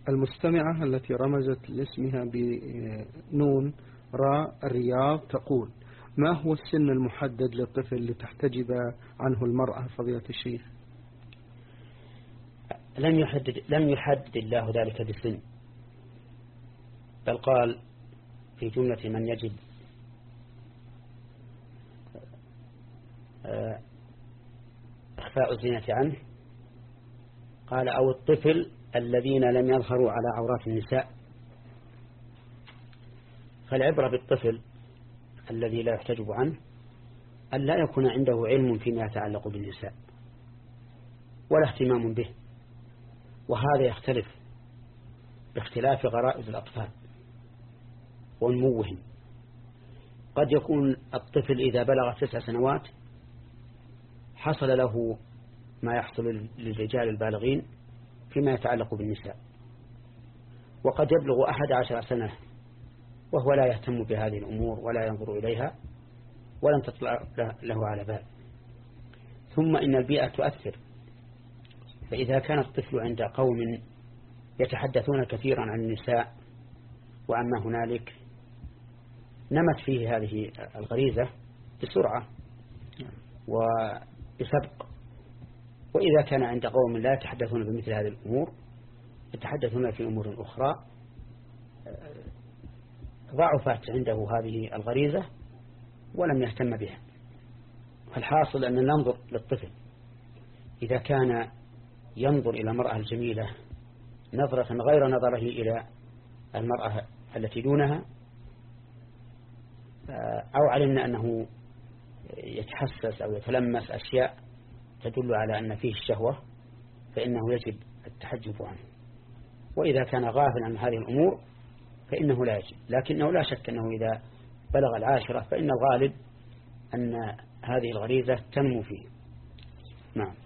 المستمعة التي رمزت لاسمها بنون راء الرياض تقول: ما هو السن المحدد للطفل لتحتجب عنه المرأة فضيلة الشيخ؟ لم يحدد الله ذلك بسن، بل قال في جملة من يجب إخفاء الزينة عنه، قال: أو الطفل الذين لم يظهروا على عورات النساء. فالعبرة بالطفل الذي لا يحتجب عنه أن لا يكون عنده علم فيما يتعلق بالنساء ولا اهتمام به، وهذا يختلف باختلاف غرائز الأطفال ونموهم. قد يكون الطفل إذا بلغ 9 سنوات حصل له ما يحصل للرجال البالغين فيما يتعلق بالنساء، وقد يبلغ 11 سنة وهو لا يهتم بهذه الأمور ولا ينظر إليها ولم تطلع له على بال. ثم إن البيئة تؤثر، فإذا كان الطفل عند قوم يتحدثون كثيرا عن النساء وعما هنالك نمت فيه هذه الغريزة بسرعة وبسبق. وإذا كان عند قوم لا يتحدثون بمثل هذه الأمور، يتحدثون في أمور أخرى، ضعفت عنده هذه الغريزة ولم يهتم بها. فالحاصل أن ننظر للطفل إذا كان ينظر إلى المرأة الجميلة نظرة غير نظره إلى المرأة التي دونها، أو علمنا أنه يتحسس أو يتلمس أشياء تدل على أن فيه الشهوة، فإنه يجب التحجب عنه. وإذا كان غافلا عن هذه الأمور فإنه لا يجب، لكنه لا شك أنه إذا بلغ 10 فإن الغالب أن هذه الغريزة تنمو فيه. نعم.